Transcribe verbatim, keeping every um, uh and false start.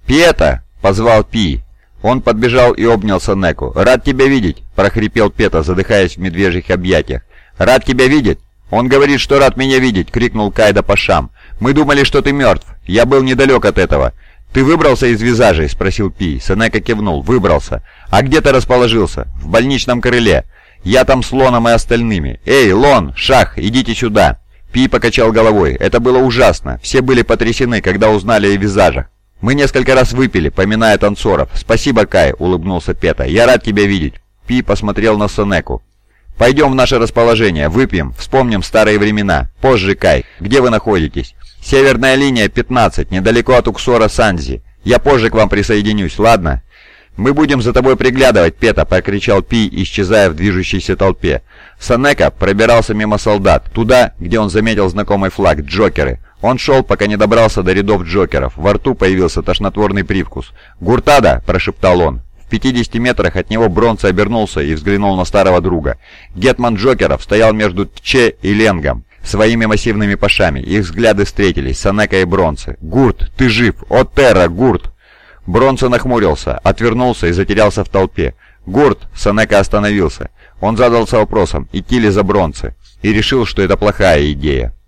«Пета!» — позвал Пи. Он подбежал и обнял Сенеку. «Рад тебя видеть!» — прохрипел Пета, задыхаясь в медвежьих объятиях. «Рад тебя видеть?» «Он говорит, что рад меня видеть!» — крикнул Кайдо Пашам. «Мы думали, что ты мертв. Я был недалек от этого». «Ты выбрался из визажей?» — спросил Пи. Сенека кивнул. «Выбрался. А где ты расположился?» «В больничном крыле. Я там с Лоном и остальными. Эй, Лон, Шах, идите сюда!» Пи покачал головой. Это было ужасно. Все были потрясены, когда узнали о визажах. «Мы несколько раз выпили, поминая танцоров. Спасибо, Кай», — улыбнулся Пета. «Я рад тебя видеть». Пи посмотрел на Сенеку. «Пойдем в наше расположение, выпьем, вспомним старые времена. Позже, Кай. Где вы находитесь?» «Северная линия, пятнадцать, недалеко от Уксора-Санзи. Я позже к вам присоединюсь, ладно?» «Мы будем за тобой приглядывать, Пета», — прокричал Пи, исчезая в движущейся толпе. Сенека пробирался мимо солдат, туда, где он заметил знакомый флаг — Джокеры. Он шел, пока не добрался до рядов Джокеров. Во рту появился тошнотворный привкус. «Гуртада!» — прошептал он. В пятидесяти метрах от него Бронце обернулся и взглянул на старого друга. Гетман Джокеров стоял между Тче и Ленгом, своими массивными пашами. Их взгляды встретились, Сенека и Бронце. «Гурт, ты жив! О, Терра, Гурт!» Бронце нахмурился, отвернулся и затерялся в толпе. «Гурт!» — Сенека остановился. Он задался вопросом, идти ли за Бронце, и решил, что это плохая идея.